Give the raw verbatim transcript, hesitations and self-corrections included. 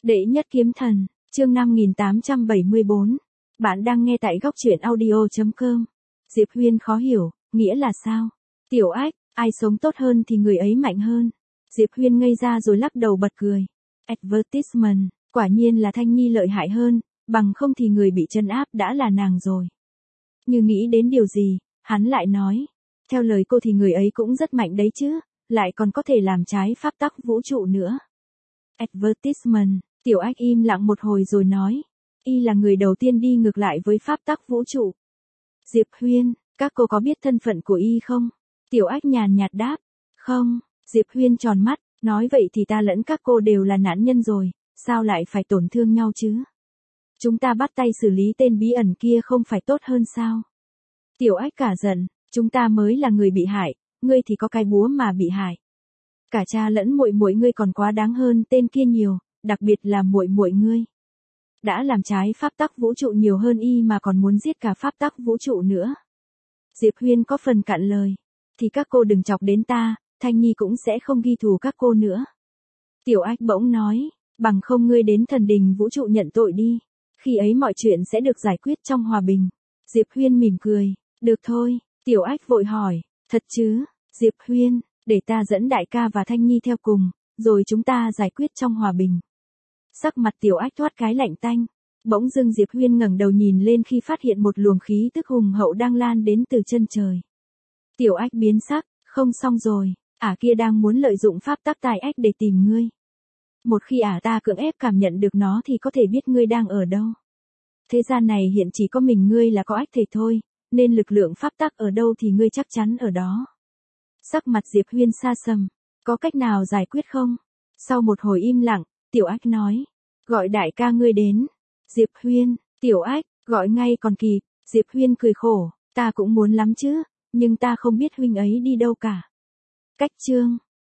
Đệ nhất kiếm thần, chương năm nghìn tám trăm bảy mươi bốn. Bạn đang nghe tại góc truyện audio chấm com. Diệp Huyên khó hiểu, nghĩa là sao? Tiểu Ách, ai sống tốt hơn thì người ấy mạnh hơn. Diệp Huyên ngây ra rồi lắc đầu bật cười. Advertisement, quả nhiên là Thanh Nhi lợi hại hơn, bằng không thì người bị trấn áp đã là nàng rồi. Như nghĩ đến điều gì, hắn lại nói. Theo lời cô thì người ấy cũng rất mạnh đấy chứ, lại còn có thể làm trái pháp tắc vũ trụ nữa. Advertisement, Tiểu Ách im lặng một hồi rồi nói. Y là người đầu tiên đi ngược lại với pháp tắc vũ trụ. Diệp Huyên, các cô có biết thân phận của Y không? Tiểu Ách nhàn nhạt đáp. Không, Diệp Huyên tròn mắt, nói vậy thì ta lẫn các cô đều là nạn nhân rồi, sao lại phải tổn thương nhau chứ? Chúng ta bắt tay xử lý tên bí ẩn kia không phải tốt hơn sao? Tiểu Ách cả giận, chúng ta mới là người bị hại, ngươi thì có cái búa mà bị hại. Cả cha lẫn muội muội ngươi còn quá đáng hơn tên kia nhiều, đặc biệt là muội muội ngươi. Đã làm trái pháp tắc vũ trụ nhiều hơn Y mà còn muốn giết cả pháp tắc vũ trụ nữa. Diệp Huyên có phần cạn lời. Thì các cô đừng chọc đến ta, Thanh Nhi cũng sẽ không ghi thù các cô nữa. Tiểu Ách bỗng nói, bằng không ngươi đến thần đình vũ trụ nhận tội đi. Khi ấy mọi chuyện sẽ được giải quyết trong hòa bình. Diệp Huyên mỉm cười, được thôi. Tiểu Ách vội hỏi, thật chứ, Diệp Huyên, để ta dẫn đại ca và Thanh Nhi theo cùng, rồi chúng ta giải quyết trong hòa bình. Sắc mặt Tiểu Ách thoát cái lạnh tanh. Bỗng dưng Diệp Huyên ngẩng đầu nhìn lên khi phát hiện một luồng khí tức hùng hậu đang lan đến từ chân trời. Tiểu Ách biến sắc, không xong rồi, ả kia đang muốn lợi dụng pháp tắc tai ách để tìm ngươi. Một khi ả ta cưỡng ép cảm nhận được nó thì có thể biết ngươi đang ở đâu. Thế gian này hiện chỉ có mình ngươi là có ách thể thôi, nên lực lượng pháp tắc ở đâu thì ngươi chắc chắn ở đó. Sắc mặt Diệp Huyên sa sầm, có cách nào giải quyết không? Sau một hồi im lặng, Tiểu Ách nói, gọi đại ca ngươi đến. Diệp Huyên, Tiểu Ách, gọi ngay còn kịp. Diệp Huyên cười khổ, ta cũng muốn lắm chứ, nhưng ta không biết huynh ấy đi đâu cả. Cách chương